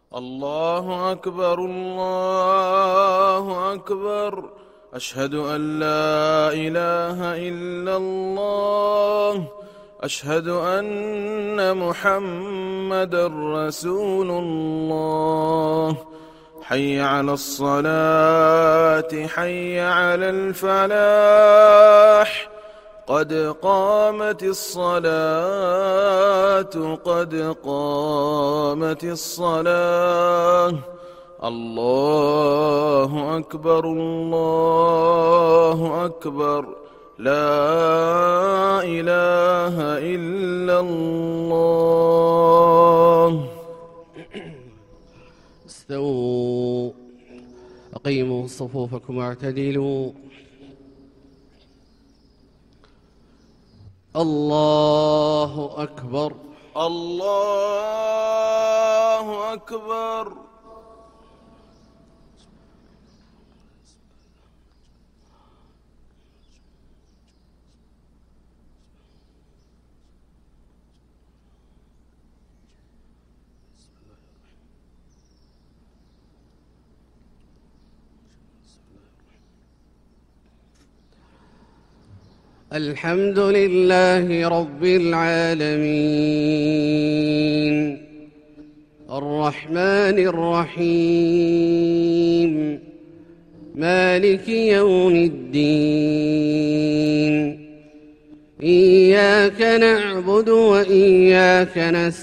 الله أكبر الله أكبر. أشهد أن لا إله إلا الله. أشهد أن محمدًا رسول الله. حي على الصلاة حي على الفلاح. قد قامت الصلاة قد قامت الصلاة. الله أكبر الله أكبر. لا إله إلا الله. استووا، أقيموا صفوفكم واعتدلوا. الله أكبر الله أكبر. الحمد لله رب العالمين، الرحمن الرحيم، مالك يوم الدين. إياك نعبد وإياك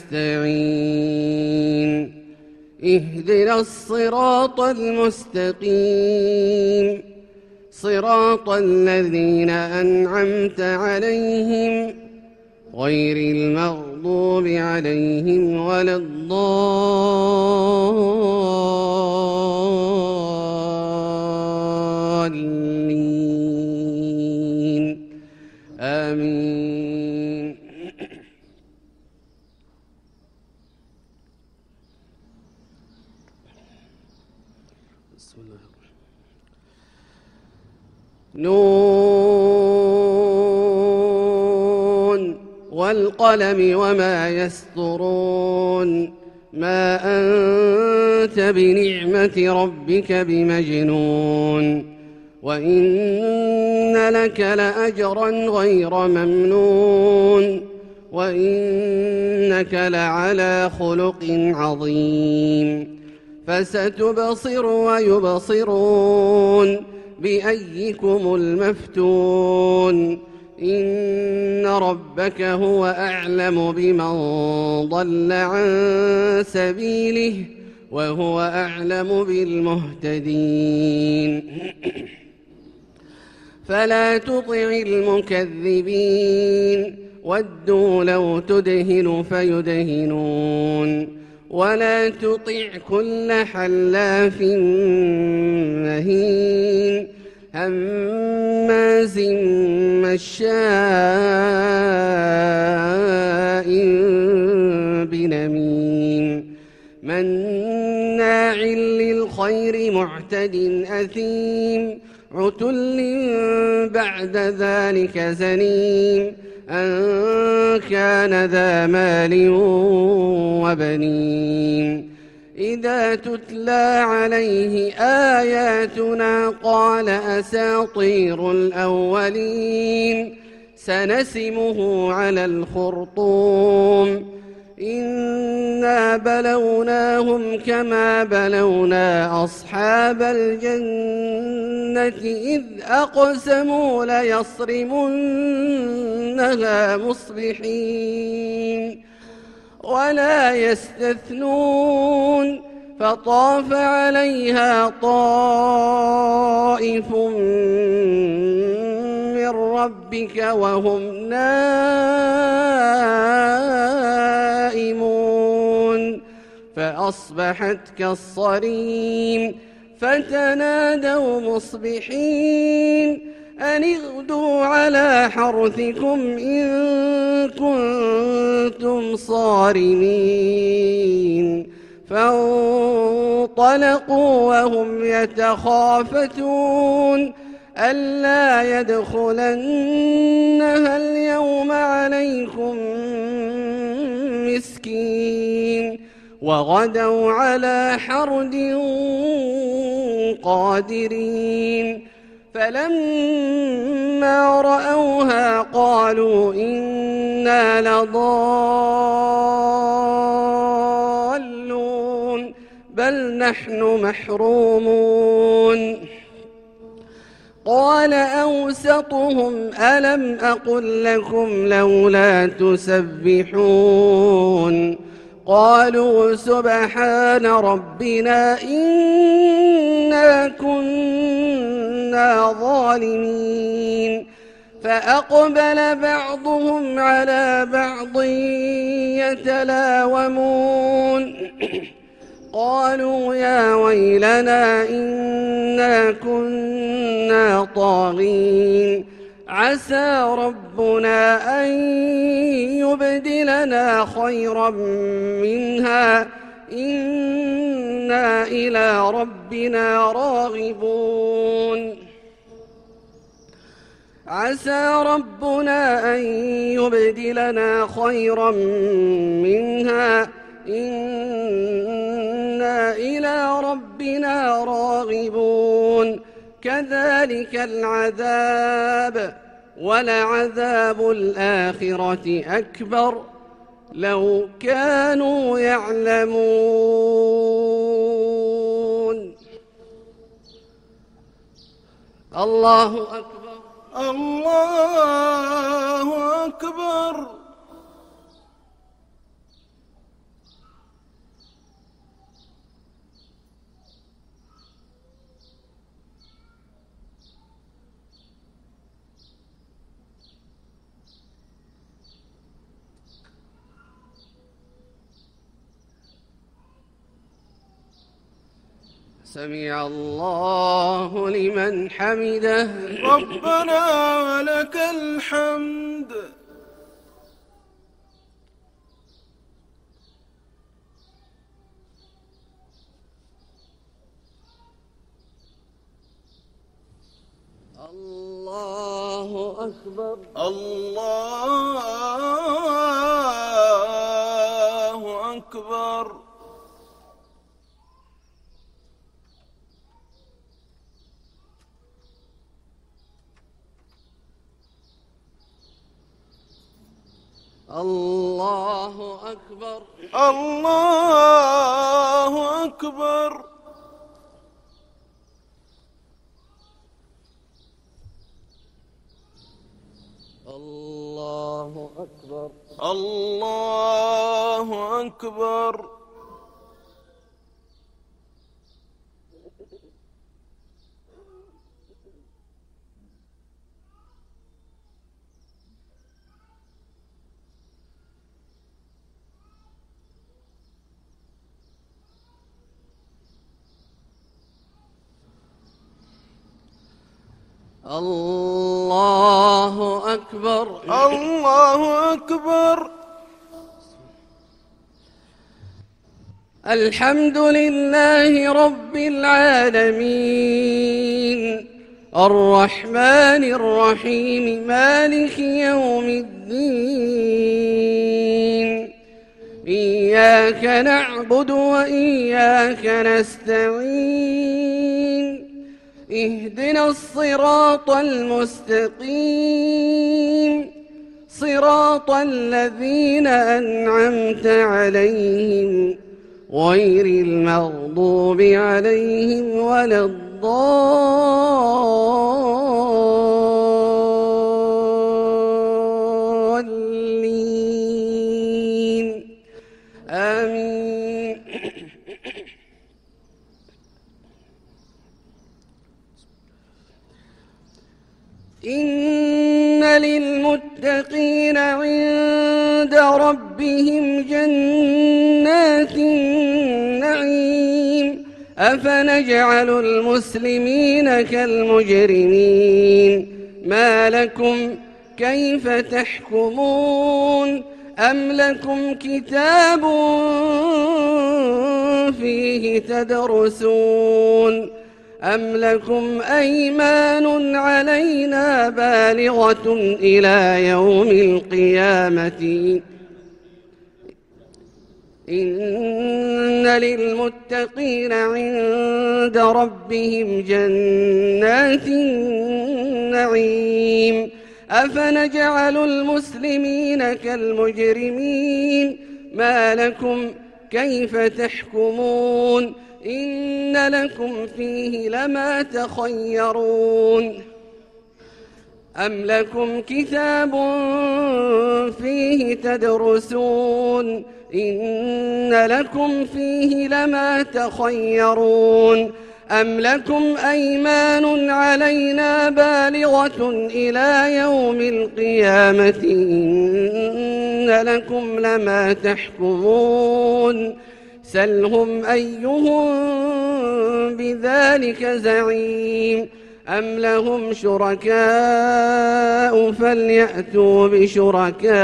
نستعين. اهدنا الصراط المستقيم، صراط الذين أنعمت عليهم غير المغضوب عليهم ولا الضالين. آمين. بسم الله نون والقلم وما يسطرون. ما أنت بنعمة ربك بمجنون، وإن لك لأجرا غير ممنون، وإنك لعلى خلق عظيم. فستبصر ويبصرون بأيكم المفتون. إن ربك هو أعلم بمن ضل عن سبيله وهو أعلم بالمهتدين. فلا تطع المكذبين، ودوا لو تدهن فيدهنون. ولا تطع كل حلاف مهين، هماز مشاء بنميم، مناع للخير معتد أثيم، عتل بعد ذلك زنيم، أن كان ذا مال وبنين. إذا تتلى عليه آياتنا قال أساطير الأولين. سنسمه على الخرطوم. إنا بلوناهم كما بلونا أصحاب الجنة إذ أقسموا ليصرمنها مصبحين ولا يستثنون. فطاف عليها طائف من ربك وهم نائمون، فأصبحت كالصريم. فتنادوا مصبحين أن اغدوا على حرثكم إن كنتم صارمين. فانطلقوا وهم يتخافتون ألا يدخلنها اليوم عليكم مسكين. وغدوا على حرد قادرين فلما رأوها قالوا إنا لضالون بل نحن محرومون قال أوسطهم ألم أقل لكم لولا تسبحون قالوا سبحان ربنا إنا كنا ظالمين فأقبل بعضهم على بعض يتلاومون قالوا يا ويلنا إنا كنا طاغين عسى ربنا أن يبدلنا خيرا منها إنا إلى ربنا راغبون عسى ربنا أن يبدلنا خيرا منها إنا إلى ربنا راغبون كذلك العذاب ولعذاب الآخرة أكبر لو كانوا يعلمون الله أكبر الله أكبر سمع الله لمن حمده ربنا ولك الحمد الله أكبر الله أكبر الله أكبر الله أكبر الله أكبر الله أكبر الله أكبر الله أكبر الحمد لله رب العالمين الرحمن الرحيم مالك يوم الدين إياك نعبد وإياك نستعين اهدنا الصراط المستقيم صراط الذين أنعمت عليهم غير المغضوب عليهم ولا الضالين آمين إن للمتقين عند ربهم جنات النعيم أفنجعل المسلمين كالمجرمين ما لكم كيف تحكمون أم لكم كتاب فيه تدرسون أم لكم أيمان علينا بالغة إلى يوم القيامة إن للمتقين عند ربهم جنات النعيم أفنجعل المسلمين كالمجرمين ما لكم كيف تحكمون إن لكم فيه لما تخيرون أم لكم كتاب فيه تدرسون إن لكم فيه لما تخيرون أم لكم أيمان علينا بالغة إلى يوم القيامة إن لكم لما تحكمون سلهم أيهم بذلك زعيم أم لهم شركاء فليأتوا بشركائهم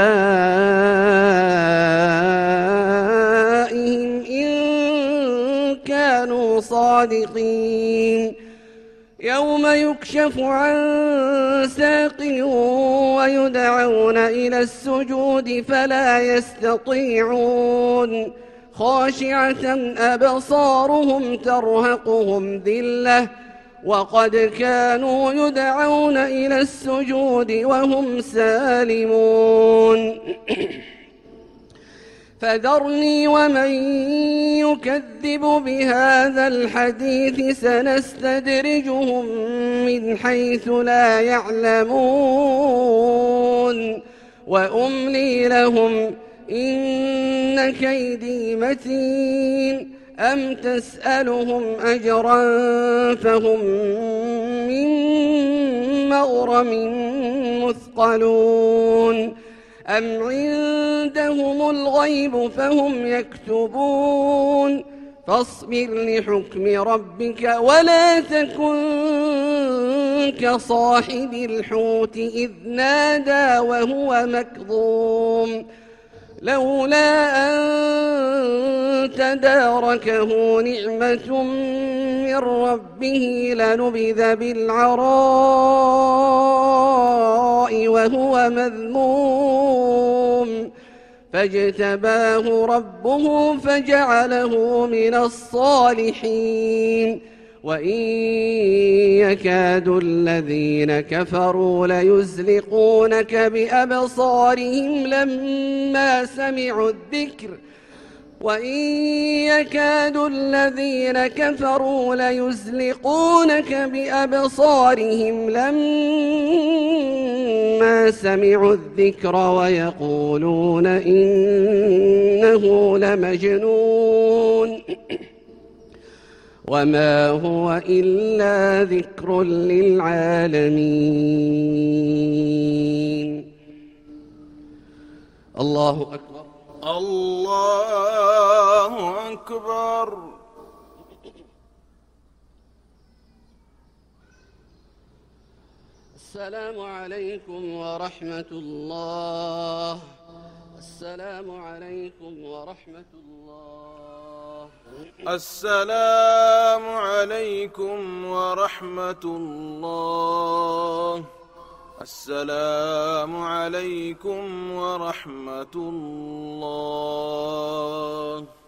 إن كانوا صادقين يوم يكشف عن ساق ويدعون إلى السجود فلا يستطيعون خاشعة أبصارهم ترهقهم ذلة وقد كانوا يدعون إلى السجود وهم سالمون فذرني ومن يكذب بهذا الحديث سنستدرجهم من حيث لا يعلمون وأملي لهم إن كيدي متين أم تسألهم أجرا فهم من مغرم مثقلون أم عندهم الغيب فهم يكتبون فاصبر لحكم ربك ولا تكن كصاحب الحوت إذ نادى وهو مكظوم لولا أن تداركه نعمة من ربه لنبذ بالعراء وهو مذموم فاجتباه ربه فجعله من الصالحين وإن يكاد الذين كفروا ليزلقونك بأبصارهم لما سمعوا الذكر وإن يكاد الذين كفروا ليزلقونك بأبصارهم لما سمعوا الذكر ويقولون إنه لمجنون وما هو إلا ذكر للعالمين. الله أكبر. الله أكبر. السلام عليكم ورحمة الله. السلام عليكم ورحمة الله. السلام عليكم ورحمة الله. السلام عليكم ورحمة الله.